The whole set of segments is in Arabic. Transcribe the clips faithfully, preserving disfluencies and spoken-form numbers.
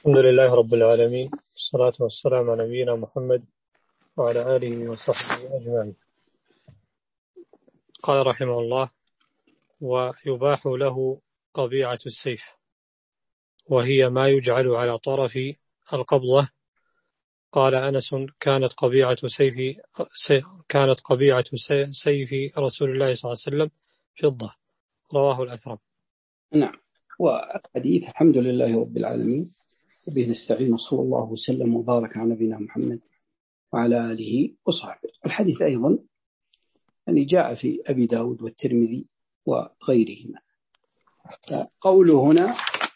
الحمد لله رب العالمين، والصلاة والسلام على نبينا محمد وعلى آله وصحبه أجمعين. قال رحمه الله: ويباح له قبيعة السيف، وهي ما يجعل على طرف القبضة. قال أنس: كانت قبيعة سيف كانت قبيعة سيف رسول الله صلى الله عليه وسلم فضة. رواه الأثرم. نعم. والحديث الحمد لله رب العالمين، وبه نستعين، صلى الله وسلم وبارك على نبينا محمد وعلى آله وصحبه. الحديث أيضا يعني جاء في أبي داود والترمذي وغيرهما. قوله هنا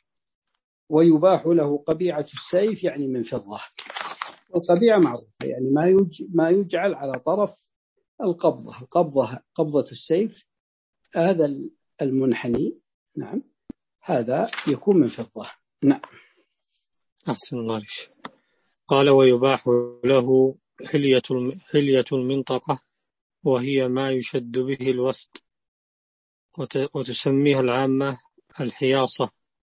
ويباح له قبيعة السيف يعني من فضة، والقبيعة معروفة يعني ما ما يجعل على طرف القبضة. القبضة قبضة السيف، هذا المنحني، نعم، هذا يكون من فضة. نعم. أحسن الله عليك. قال: ويباح له حلية حلية المنطقة، وهي ما يشد به الوسط، وتسميها العامة الحياصة.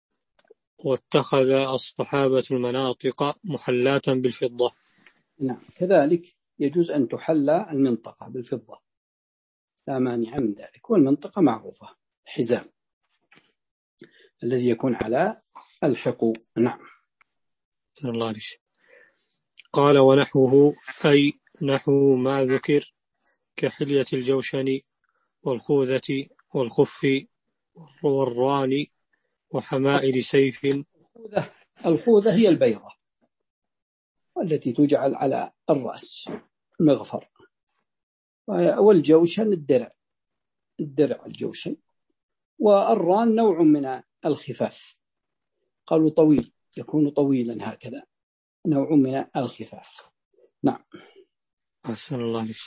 واتخذ الصحابة المناطق محلاة بالفضة. نعم، كذلك يجوز أن تحلى المنطقة بالفضة، لا مانع من ذلك. والمنطقة معروفة، الحزام الذي يكون على الحقو. نعم. الله عليك. قال: ونحوه أي نحو ما ذكر كحلية الجوشن والخوذة والخف والران وحمائل سيف. الخوذة هي البيضة والتي تجعل على الرأس، المغفر. والجوشن الدرع الدرع الجوشن. والران نوع من الخفاف، قالوا طويل، يكون طويلا هكذا، نوع من الخفاف. نعم. أحسن الله عليك.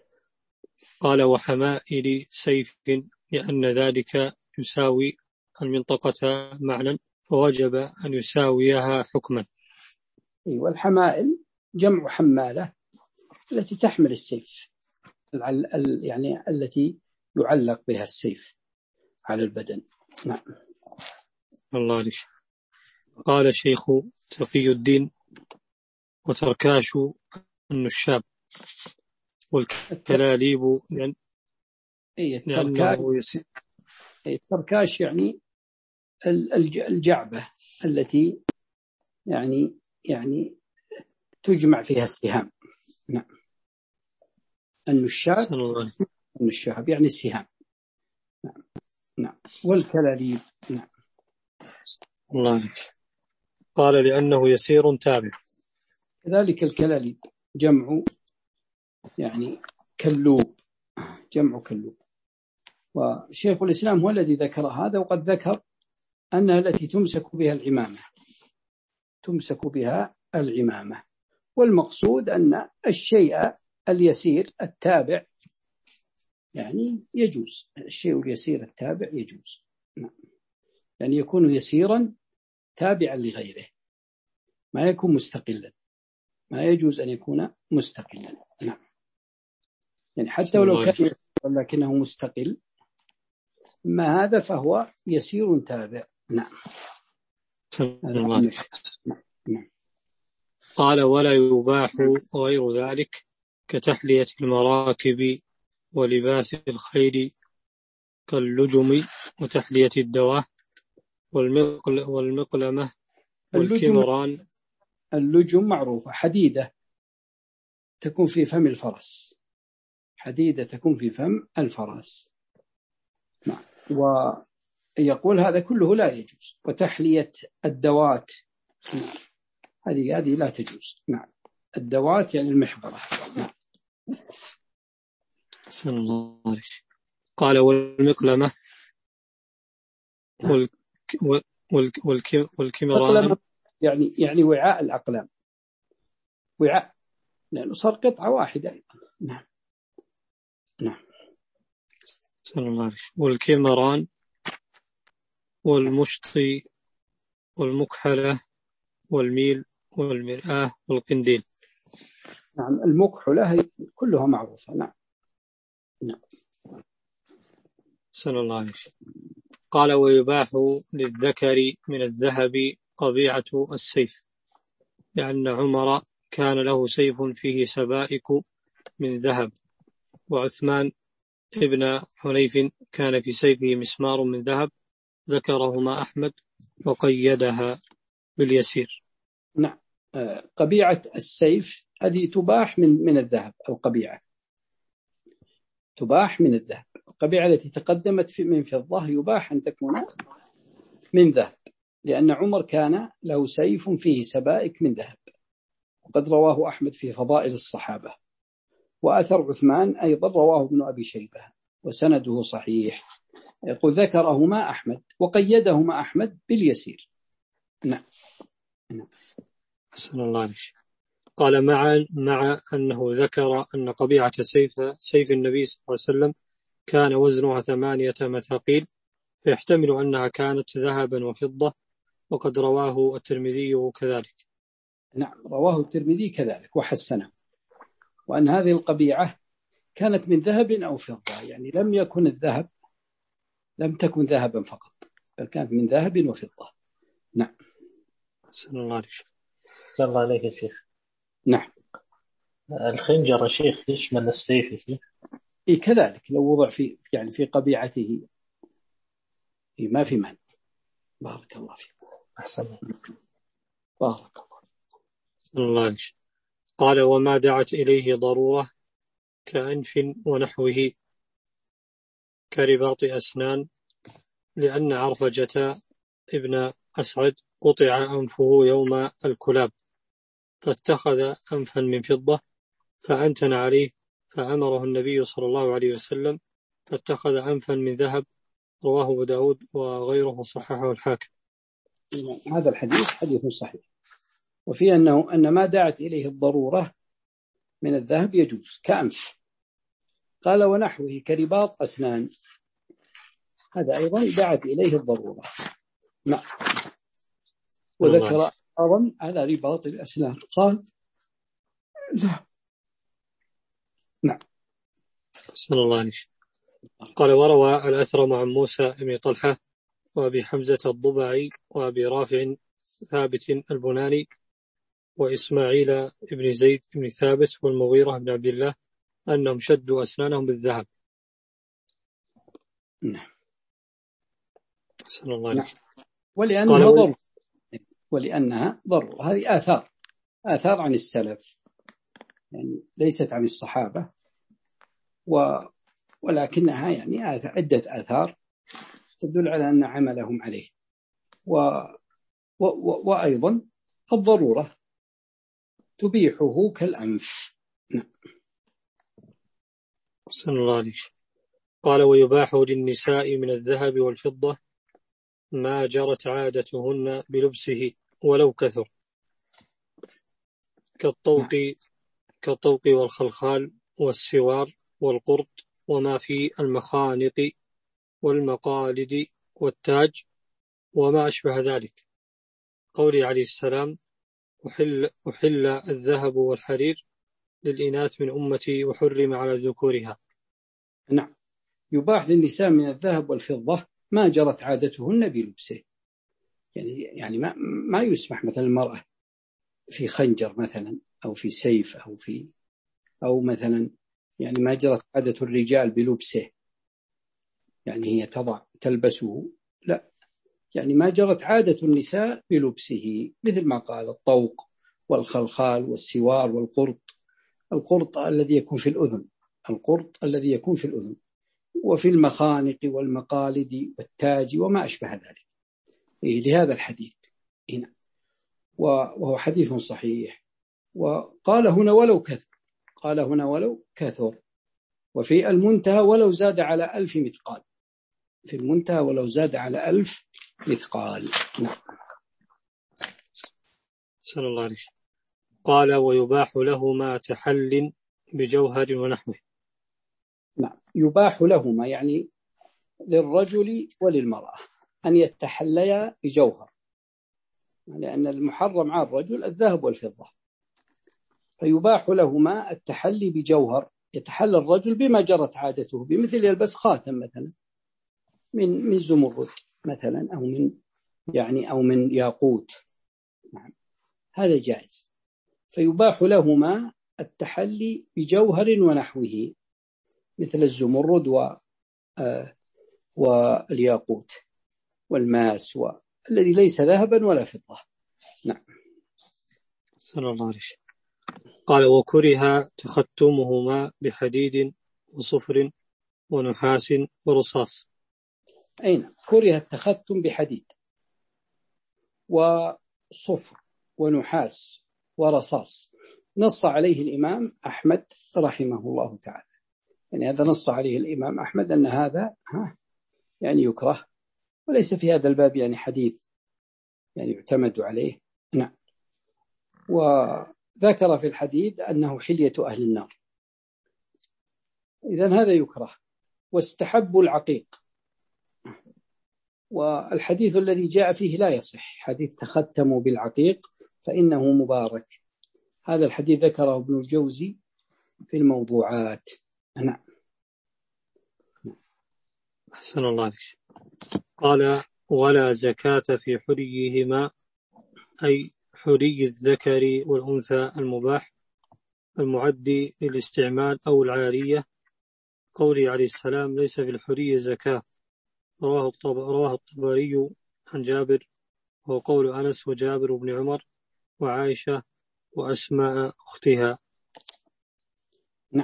قال: وحمائل سيف، لأن ذلك يساوي المنطقة معنى، فوجب أن يساويها حكما. والحمائل جمع حمالة، التي تحمل السيف، يعني التي يعلق بها السيف على البدن. نعم. الله عليك. قال الشيخ تقي الدين: وتركاش النشاب والكلاليب، لأن لأنه يسير. التركاش يعني الجعبة التي يعني يعني تجمع فيها السهام. نعم. النشاب النشاب يعني السهام. نعم. نعم. والكلاليب. نعم. الله عليك. قال: لأنه يسير تابع. كذلك الكلاليب جمع يعني كلوب، جمع كلوب. وشيخ الإسلام هو الذي ذكر هذا، وقد ذكر أنها التي تمسك بها العمامة، تمسك بها العمامة. والمقصود أن الشيء اليسير التابع يعني يجوز، الشيء اليسير التابع يجوز. نعم. يعني يكون يسيرا تابعا لغيره، ما يكون مستقلا، ما يجوز أن يكون مستقلا. نعم. يعني حتى ولو كان ولكنه مستقل، ما هذا فهو يسير تابع. نعم. نعم. قال: ولا يباح غير ذلك كتحلية المراكب ولباس الخيل كاللجم وتحلية الدواه والمقل والمقلمة والكمران. اللجم معروفة، حديدة تكون في فم الفرس، حديدة تكون في فم الفرس. نعم. ويقول هذا كله لا يجوز. وتحلية الدوات، هذه هذه لا تجوز. نعم. الدوات يعني المحبرة. نعم. بسم الله عليك. قال: والمقلمة والك والك والك والكمران يعني يعني وعاء الأقلام، وعاء، لأنه صار قطعة واحدة أيضا. نعم. نعم. بسم الله عليك. والكمران والمشطي والمكحلة والميل والمرآة والقنديل. نعم. المكحلة كلها معروفة. نعم. نعم. بسم الله عليك. قال: ويباح للذكر من الذهب قبيعة السيف، لأن عمر كان له سيف فيه سبائك من ذهب، وعثمان ابن حنيف كان في سيفه مسمار من ذهب، ذكرهما أحمد وقيدها باليسير. نعم. قبيعة السيف هذه تباح من من الذهب. القبيعة تباح من الذهب. القبيعة التي تقدمت في من فضة يباح أن تكون من ذهب، لأن عمر كان له سيف فيه سبائك من ذهب، وقد رواه أحمد في فضائل الصحابة. وأثر عثمان أيضا رواه ابن أبي شيبة وسنده صحيح، يقول ذكرهما أحمد وقيدهما أحمد باليسير. نعم. نعم. أحسن الله عليك. قال مع مع أنه ذكر أن قبيعة سيف سيف النبي صلى الله عليه وسلم كان وزنها ثمانية مثاقيل، فيحتمل أنها كانت ذهبا وفضة، وقد رواه الترمذي كذلك. نعم، رواه الترمذي كذلك وحسنه، وأن هذه القبيعة كانت من ذهب أو فضة، يعني لم يكن الذهب لم تكن ذهبا فقط، بل كانت من ذهب وفضة. نعم. أحسن الله عليك. أحسن الله عليك يا شيخ. نعم. الخنجر يا شيخ يشمل السيف فيه؟ إيه كذلك، لو وضع في يعني في قبيعته إيه ما في مانع. بارك الله فيك. أحسن. بارك الله. أحسن الله عليك. قال وما دعت إليه ضرورة كأنف ونحوه كرباط أسنان، لأن عرفجة ابن أسعد قطع أنفه يوم الكلاب، فاتخذ أنفا من فضة فأنتن عليه، فأمره النبي صلى الله عليه وسلم فاتخذ أنفا من ذهب. رواه أبو داود وغيره صححه الحاكم. هذا الحديث حديث صحيح، وفي أنه أن ما دعت إليه الضرورة من الذهب يجوز كأنف. قال ونحوه كرباط أسنان، هذا أيضا دعت إليه الضرورة. نعم. وذكر أيضا على رباط الأسنان قال لا. نعم. بسم الله عليك. قال وروى الأثرم عن موسى بن طلحة وأبي حمزة الضبعي وأبي رافع ثابت البناني وإسماعيل بن زيد بن ثابت والمغيرة بن عبد الله أنهم شدوا أسنانهم بالذهب. نعم. بسم الله عليك. نعم. ولأنها ضرورة ولأنها ضرورة هذه آثار آثار عن السلف، يعني ليست عن الصحابة، و ولكنها يعني عدة آثار تدل على أن عملهم عليه، و... و... و... وأيضا الضرورة تبيحه كالأنف. نعم. بسم الله عليك. قال ويباح للنساء من الذهب والفضة ما جرت عادتهن بلبسه ولو كثر، كالطوق كالطوق والخلخال والسوار والقرط وما في المخانق والمقالد والتاج وما أشبه ذلك. قوله عليه السلام أحل, أحل الذهب والحرير للإناث من أمتي وحرم على ذكورها. نعم. يباح للنساء من الذهب والفضة ما جرت عادتهن بلبسه، يعني يعني ما ما يسمح مثلا المرأة في خنجر مثلا أو في سيف أو في أو مثلا يعني ما جرت عادة الرجال بلبسه، يعني هي تضع تلبسه، لا، يعني ما جرت عادة النساء بلبسه، مثل ما قال الطوق والخلخال والسوار والقرط. القرط الذي يكون في الأذن القرط الذي يكون في الأذن وفي المخانق والمقالد والتاج وما أشبه ذلك. إيه لهذا الحديث هنا، وهو حديث صحيح. وقال هنا ولو كثر قال هنا ولو كثر وفي المنتهى ولو زاد على ألف مثقال في المنتهى ولو زاد على ألف مثقال. نعم. صلى الله عليه. قال ويباح لهما تحل بجوهر ونحوه. نعم. يباح لهما يعني للرجل وللمرأة أن يتحليا بجوهر، لأن المحرم على الرجل الذهب والفضة، فيباح لهما التحلي بجوهر. يتحلى الرجل بما جرت عادته، بمثل يلبس خاتم مثلا من من زمرد مثلا، أو من يعني أو من ياقوت نعم هذا جائز. فيباح لهما التحلي بجوهر ونحوه مثل الزمرد و آه والياقوت والماس والذي ليس ذهبا ولا فضة. نعم. صلى الله عليه وسلم. قال وكره تختمهما بحديد وصفر ونحاس ورصاص. أين كره التختم بحديد وصفر ونحاس ورصاص؟ نص عليه الإمام أحمد رحمه الله تعالى، يعني هذا نص عليه الإمام أحمد أن هذا ها يعني يكره، وليس في هذا الباب يعني حديث يعني يعتمد عليه. نعم. وذكر في الحديد أنه حلية أهل النار، إذن هذا يكره. واستحبوا العقيق، والحديث الذي جاء فيه لا يصح، حديث تختموا بالعقيق فإنه مبارك، هذا الحديث ذكره ابن الجوزي في الموضوعات. نعم. أحسن الله عليك. قال ولا زكاة في حليهما، أي حلي الذكر والأنثى المباح المعدي للاستعمال أو العارية، قولي عليه السلام ليس في الحلي زكاة، رواه الطبري عن جابر، وهو قول أنس وجابر بن عمر وعائشة وأسماء أختها. نعم.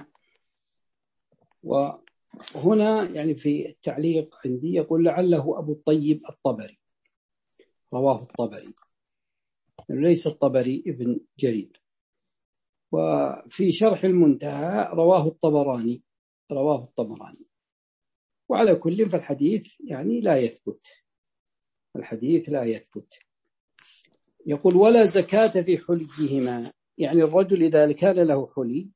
وهنا يعني في التعليق عندي يقول لعله أبو الطيب الطبري، رواه الطبري، ليس الطبري ابن جرير. وفي شرح المنتهى رواه الطبراني، رواه الطبراني. وعلى كل فالحديث يعني لا يثبت، الحديث لا يثبت. يقول ولا زكاة في حليهما، يعني الرجل إذا كان له حلي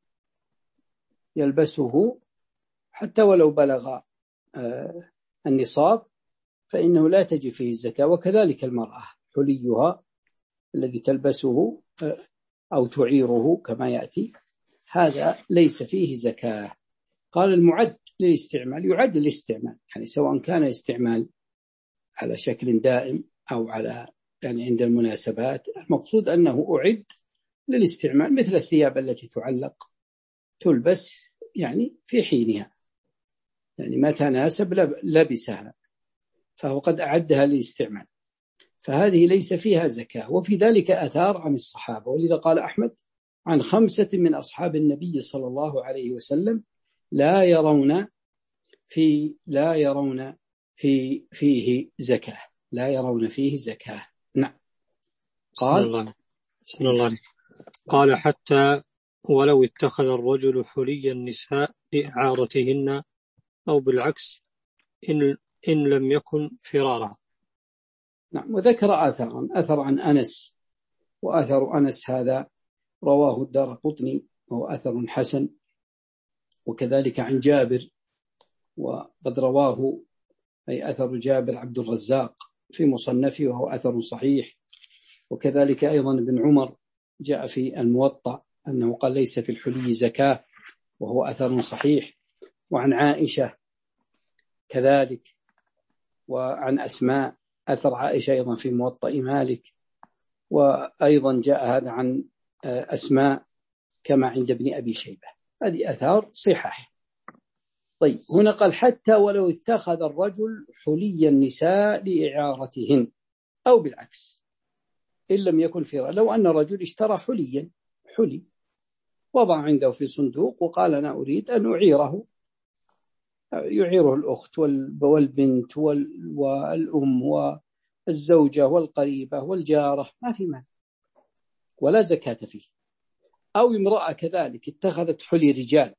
يلبسه حتى ولو بلغ آه النصاب فإنه لا تجي فيه الزكاة، وكذلك المرأة حليها الذي تلبسه آه أو تعيره كما يأتي، هذا ليس فيه زكاة. قال المعد للاستعمال، يعد للاستعمال، يعني سواء كان استعمال على شكل دائم أو على يعني عند المناسبات، المقصود أنه أعد للاستعمال، مثل الثياب التي تعلق تلبس يعني في حينها، يعني ما تناسب لبسها فهو قد أعدها للاستعمال، فهذه ليس فيها زكاة. وفي ذلك آثار عن الصحابة، ولذا قال أحمد عن خمسة من أصحاب النبي صلى الله عليه وسلم لا يرون في لا يرون في فيه زكاة، لا يرون فيه زكاة. نعم. قال الله. الله. قال حتى ولو اتخذ الرجل حلي النساء لإعارتهن أو بالعكس إن, إن لم يكن فرارا. نعم. وذكر آثارا، أثر عن أنس، وأثر أنس هذا رواه الدارقطني وهو أثر حسن، وكذلك عن جابر، وقد رواه أي أثر جابر عبد الرزاق في مصنفه وهو أثر صحيح. وكذلك أيضا ابن عمر جاء في الموطأ أنه قال ليس في الحلي زكاة وهو أثر صحيح. وعن عائشة كذلك، وعن أسماء أثر عائشة أيضا في موطأ مالك، وأيضا جاء هذا عن أسماء كما عند ابن أبي شيبة، هذه أثار صحاح. طيب هنا قال حتى ولو اتخذ الرجل حلي النساء لإعارتهن أو بالعكس إن لم يكن فرارا، لو أن الرجل اشترى حليا حلي وضع عنده في صندوق وقال أنا أريد أن أعيره، يعيره الأخت والبنت والأم والزوجة والقريبة والجارة، ما في مال ولا زكاة فيه. أو امرأة كذلك اتخذت حلي رجال،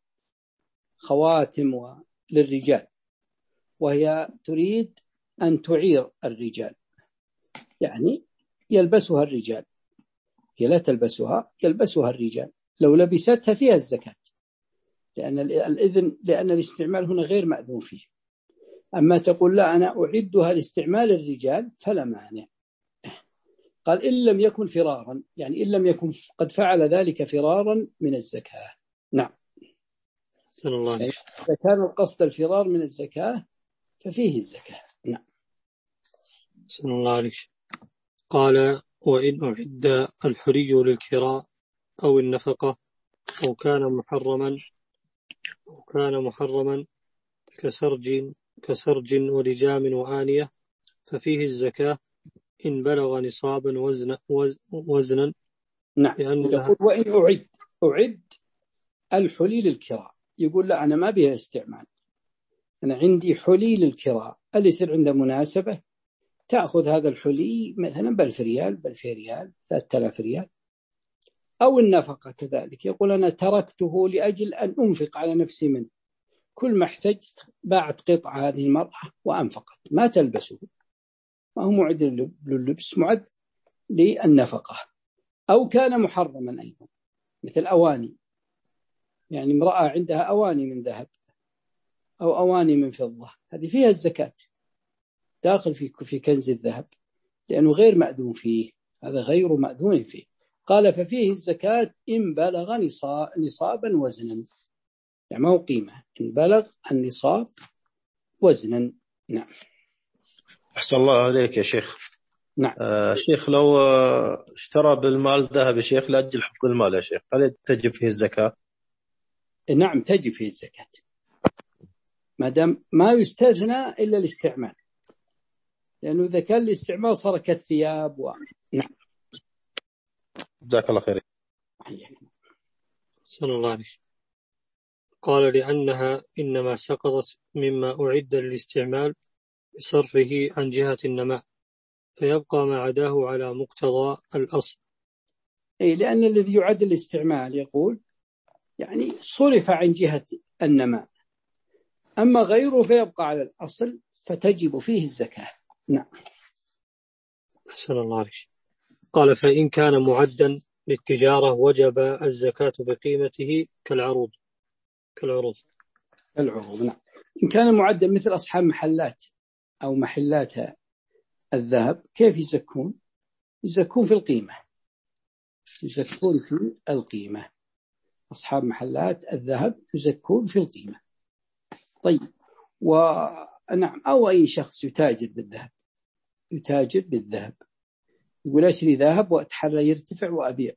خواتم للرجال، وهي تريد أن تعير الرجال، يعني يلبسها الرجال، هي لا تلبسها يلبسها الرجال، لو لبستها فيها الزكاة، لأن الإذن لأن الاستعمال هنا غير مأذون فيه. أما تقول لا أنا أعدها لاستعمال الرجال فلا مانع. قال إن لم يكن فرارا، يعني إن لم يكن قد فعل ذلك فرارا من الزكاة. نعم. الله. يعني إذا كان القصد الفرار من الزكاة ففيه الزكاة. نعم. صلى الله عليه. قال وإن أعد الحلي للكراء أو النفقة أو كان محرما أو كان محرما كسرج كسرج ولجام وآنية ففيه الزكاة إن بلغ نصابا وزن وزنا. نعم. يقول وإن أعد أعد الحلي للكراء، يقول لا أنا ما بيها استعمال، أنا عندي حلي للكراء، اللي يصير عنده مناسبة تأخذ هذا الحلي مثلا بألف ريال بألف ريال ثلاثة آلاف ريال. أو النفقة كذلك، يقول أنا تركته لأجل أن أنفق على نفسي منه، كل ما احتجت باعت قطعة هذه المرأة وأنفقت، ما تلبسه، ما هو معد لللبس، معد للنفقة. أو كان محرما أيضا مثل أواني، يعني امرأة عندها أواني من ذهب أو أواني من فضة، هذه فيها الزكاة، داخل في في كنز الذهب، لأنه غير مأذون فيه، هذا غير مأذون فيه. قال ففيه الزكاة إن بلغ نصابا وزنا، يعني ما هو قيمة، إن بلغ النصاب وزنا. نعم. أحسن الله عليك يا شيخ. نعم. آه شيخ، لو آه اشترى بالمال ذهب يا شيخ لأجل حفظ المال يا شيخ، هل تجب فيه الزكاة؟ نعم تجب فيه الزكاة، ما دام ما يستثنى إلا الاستعمال، لأنه إذا كان الاستعمال صار كالثياب و... نعم. جزاك الله خير. صلى الله عليه. قال لأنها إنما سقطت مما أعد للاستعمال بصرفه عن جهة النماء، فيبقى ما عداه على مقتضى الأصل. أي لأن الذي يعد الاستعمال يقول يعني صرف عن جهة النماء، أما غيره فيبقى على الأصل فتجب فيه الزكاة. نعم. أحسن الله عليك. قال فإن كان معدا للتجارة وجب الزكاة بقيمته كالعروض كالعروض العروض. نعم. إن كان معدا مثل أصحاب محلات أو محلات الذهب كيف يزكون؟ يزكون في القيمة، يزكون في القيمة. أصحاب محلات الذهب يزكون في القيمة. طيب. ونعم. أو أي شخص يتاجر بالذهب، يتاجر بالذهب، يقول أشري ذهب وأتحرى يرتفع وأبيع،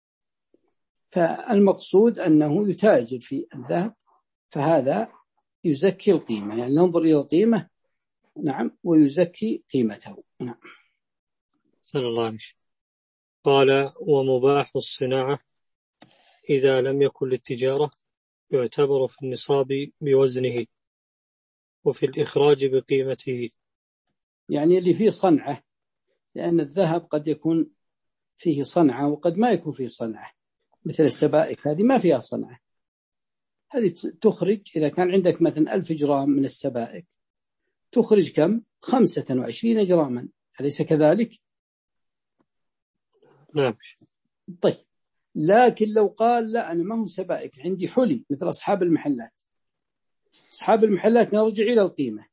فالمقصود أنه يتاجر في الذهب، فهذا يزكي القيمة، يعني ننظر إلى القيمة. نعم. ويزكي قيمته. نعم. صلى الله عليه. قال ومباح الصناعة إذا لم يكن للتجارة يعتبر في النصاب بوزنه وفي الإخراج بقيمته، يعني اللي فيه صنعة، لأن الذهب قد يكون فيه صنعة وقد ما يكون فيه صنعة، مثل السبائك هذه ما فيها صنعة، هذه تخرج إذا كان عندك مثلا ألف جرام من السبائك تخرج كم؟ خمسة وعشرين جراما، أليس كذلك؟ نعم. طيب. لكن لو قال لا أنا ما هو سبائك، عندي حلي، مثل أصحاب المحلات، أصحاب المحلات نرجع إلى القيمة،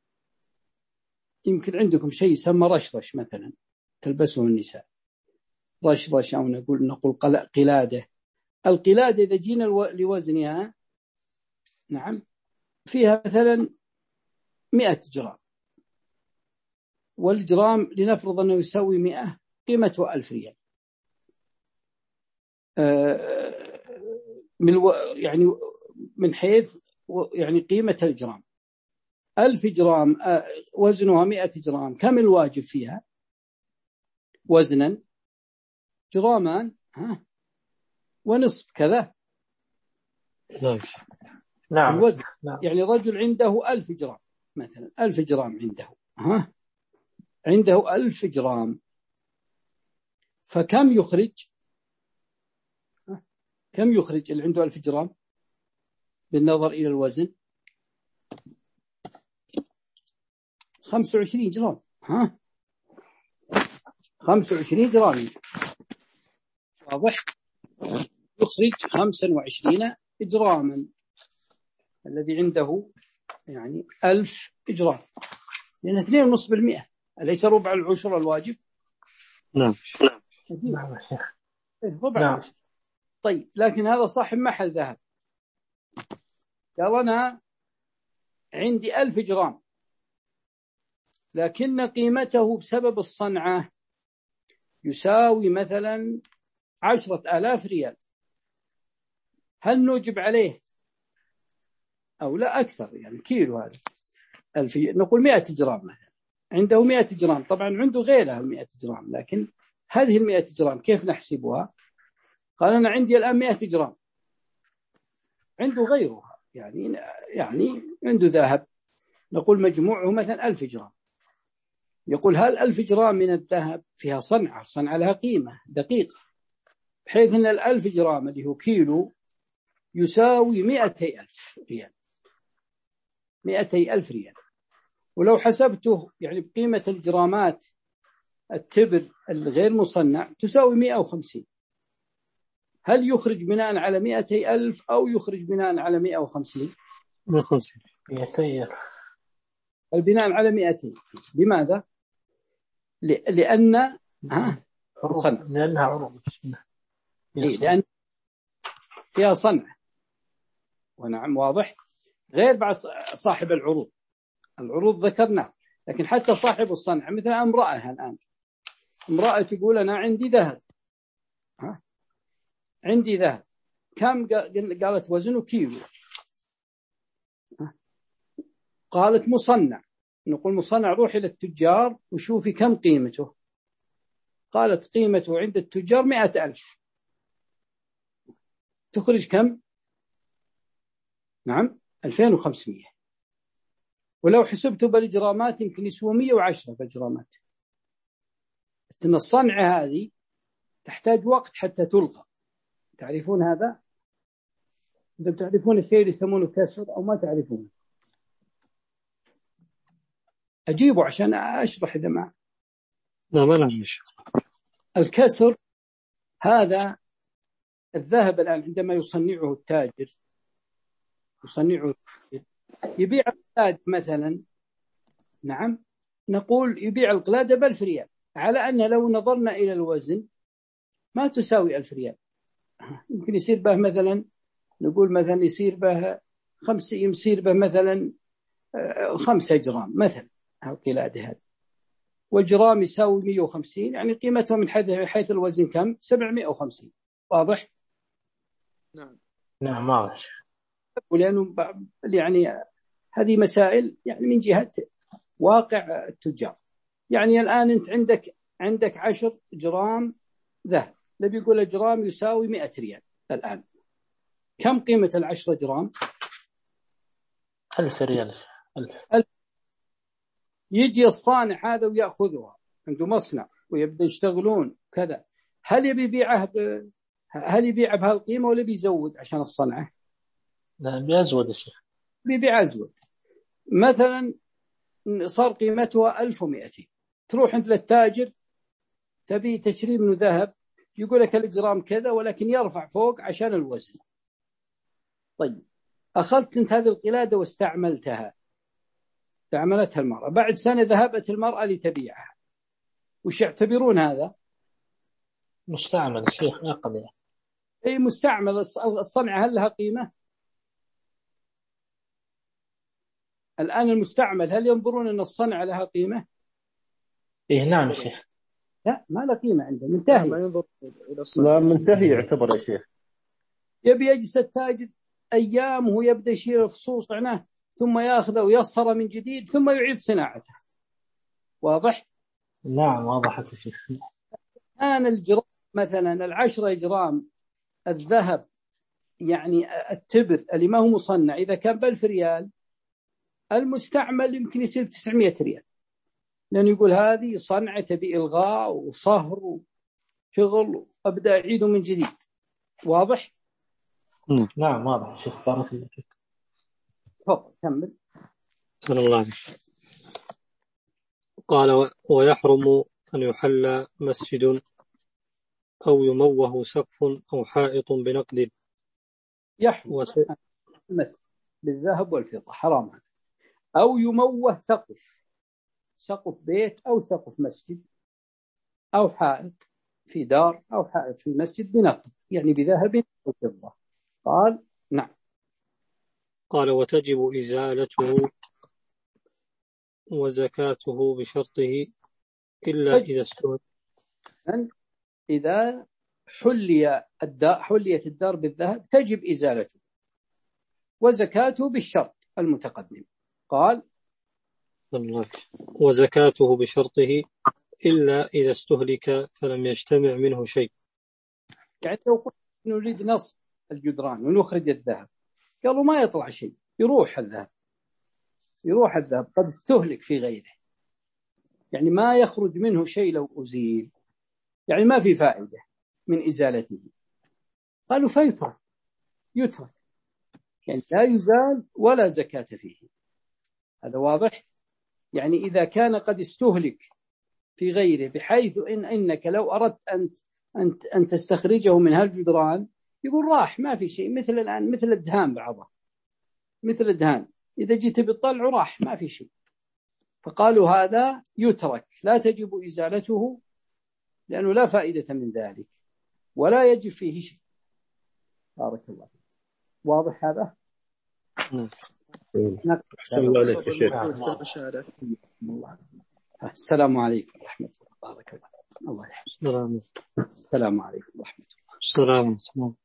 يمكن عندكم شيء يسمى رشرش مثلا تلبسه النساء، رشرش أو نقول نقول قلادة. القلادة إذا جينا لوزنها، نعم، فيها مثلا مئة جرام، والجرام لنفرض أنه يساوي مئة، قيمته ألف ريال. من يعني من حيث يعني قيمة الجرام، ألف جرام وزنها مئة جرام، كم الواجب فيها وزنا؟ جرامان ها ونصف كذا. نعم. نعم. الوزن. يعني رجل عنده ألف جرام مثلا، ألف جرام عنده ها عنده ألف جرام، فكم يخرج؟ كم يخرج اللي عنده ألف جرام بالنظر إلى الوزن؟ خمسة وعشرين جرام ها خمسة وعشرين جرام، واضح؟ يخرج خمسة وعشرين جراما، الذي عنده يعني ألف جرام، لأن اثنين ونصف بالمئة، أليس ربع العشر الواجب؟ نعم. نعم يا شيخ. ربع نعم. العشر. طيب. لكن هذا صاحب محل ذهب قال أنا عندي ألف جرام، لكن قيمته بسبب الصنعة يساوي مثلا عشرة آلاف ريال، هل نوجب عليه أو لا؟ أكثر يعني كيلو هذا ألف، نقول مئة جرام مثلا، عنده مئة جرام، طبعا عنده غيرها مئة جرام، لكن هذه المئة جرام كيف نحسبها؟ قال أنا عندي الآن مئة جرام، عنده غيرها يعني يعني عنده ذهب، نقول مجموعه مثلا ألف جرام، يقول هل ألف جرام من الذهب فيها صنعة، صنعة لها قيمة دقيقة، بحيث أن الألف جرام اللي هو كيلو يساوي مئتي ألف ريال، مئتي ألف ريال. ولو حسبته يعني بقيمة الجرامات التبر الغير مصنع تساوي مئة وخمسين، هل يخرج بناء على مئتي ألف أو يخرج بناء على مئة وخمسين؟ مئة وخمسين. مئتين. البناء على مئتين. لماذا؟ لأن ها صنع، لأنها عروض. إيه، لأن فيها صنع، ونعم واضح. غير بعد صاحب العروض، العروض ذكرنا، لكن حتى صاحب الصنع مثل امرأة الآن، امرأة تقول أنا عندي ذهب، ها عندي ذهب كم؟ قالت وزنه كيلو، قالت مصنع، نقول مصنع روحي للتجار وشوفي كم قيمته، قالت قيمته عند التجار مئة ألف، تخرج كم؟ نعم ألفين وخمسمائة، ولو حسبته بالجرامات يمكن يسوى مئة وعشرة بالجرامات. إن الصنعة هذه تحتاج وقت حتى تلقى، تعرفون هذا؟ إذا تعرفون الشيء يسمونه كسر أو ما تعرفونه أجيبه عشان أشرح إذا ما لا ما نعرف. الكسر هذا الذهب الآن عندما يصنعه التاجر، يصنعه يبيع القلادة مثلا، نعم نقول يبيع القلادة بألف ريال، على أن لو نظرنا إلى الوزن ما تساوي ألف ريال، يمكن يصير به مثلا، نقول مثلا يصير به خمسة، يصير به مثلا خمسة جرام مثلا القلادة هذه، والجرام يساوي مئة وخمسين، يعني قيمته من حيث الوزن كم؟ سبعمائة وخمسين. واضح؟ نعم نعم واضح. ولأنه يعني هذه مسائل يعني من جهة واقع التجار. يعني الآن أنت عندك عندك عشر جرام ذهب، نبي يقول الجرام يساوي مئة ريال، الآن كم قيمة العشرة جرام؟ ألف ريال. ألف. ألف. يجي الصانع هذا ويأخذها، عنده مصنع ويبدأ يشتغلون كذا، هل يبي يبيعه ب... هل يبيع بهالقيمة ولا بيزود عشان الصنعة؟ لا بيزود يا شيخ، بيبيع أزود، مثلا صار قيمتها ألف ومئتين، تروح أنت للتاجر تبي تشتري منه ذهب، يقول لك الجرام كذا، ولكن يرفع فوق عشان الوزن. طيب أخذت أنت هذه القلادة واستعملتها، استعملتها المرأة، بعد سنة ذهبت المرأة لتبيعها، وش يعتبرون هذا؟ مستعمل شيخ أقل. أي مستعمل، الصنعة هل لها قيمة؟ الآن المستعمل هل ينظرون أن الصنعة لها قيمة؟ إيه نعم يا شيخ. لا ما له قيمة عنده، منتهي. ما ينظر إلى الصنعة. لا منتهي يعتبر يا شيخ. يبي يجلس التاجر أيام وهو يبدأ يشيل الفصوص عنه، ثم يأخذه ويصهر من جديد ثم يعيد صناعته. واضح؟ نعم واضح يا شيخ. الآن الجرام مثلا العشرة جرام الذهب، يعني التبر اللي ما هو مصنع، إذا كان بألف ريال المستعمل يمكن يصير تسعمائة ريال، لأنه يقول هذه صنعة بإلغاء وصهر وشغل وأبدأ أعيده من جديد. واضح؟ نعم واضح شيخ، بارك الله فيك. تفضل كمل. صلى الله عليه وسلم. قال ويحرم أن يحل مسجد أو يموه سقف أو حائط بنقد. يحرم وس... المسجد بالذهب والفضة حرام هذا، أو يموه سقف، سقف بيت أو سقف مسجد أو حائط في دار أو حائط في مسجد بنقد، يعني بذهب أو فضة. قال نعم. قال وتجب إزالته وزكاته بشرطه إلا إذا استوى. إذا حلي الدار حليت الدار بالذهب تجب إزالته وزكاته بالشرط المتقدم. قال وزكاته بشرطه إلا إذا استهلك فلم يجتمع منه شيء. يعني لو قلت نريد نص الجدران ونخرج الذهب قالوا ما يطلع شيء، يروح الذهب يروح الذهب قد استهلك في غيره، يعني ما يخرج منه شيء لو أزيل، يعني ما في فائدة من إزالته. قالوا فيترك، يترك يعني لا يزال ولا زكاة فيه. هذا واضح. يعني إذا كان قد استهلك في غيره بحيث إن إنك لو أردت أن أن أن تستخرجه من هالجدران يقول راح ما في شيء، مثل الآن مثل الدهان بعضها، مثل الدهان إذا جيت بتطلعه راح ما في شيء. فقالوا هذا يترك لا تجب إزالته لأنه لا فائدة من ذلك ولا يجب فيه شيء. بارك الله. واضح هذا؟ نعم. أحسن الله عليك يا شيخ. السلام عليكم ورحمة الله. بارك الله. الله يحفظك. السلام عليكم ورحمة الله. السلام عليكم.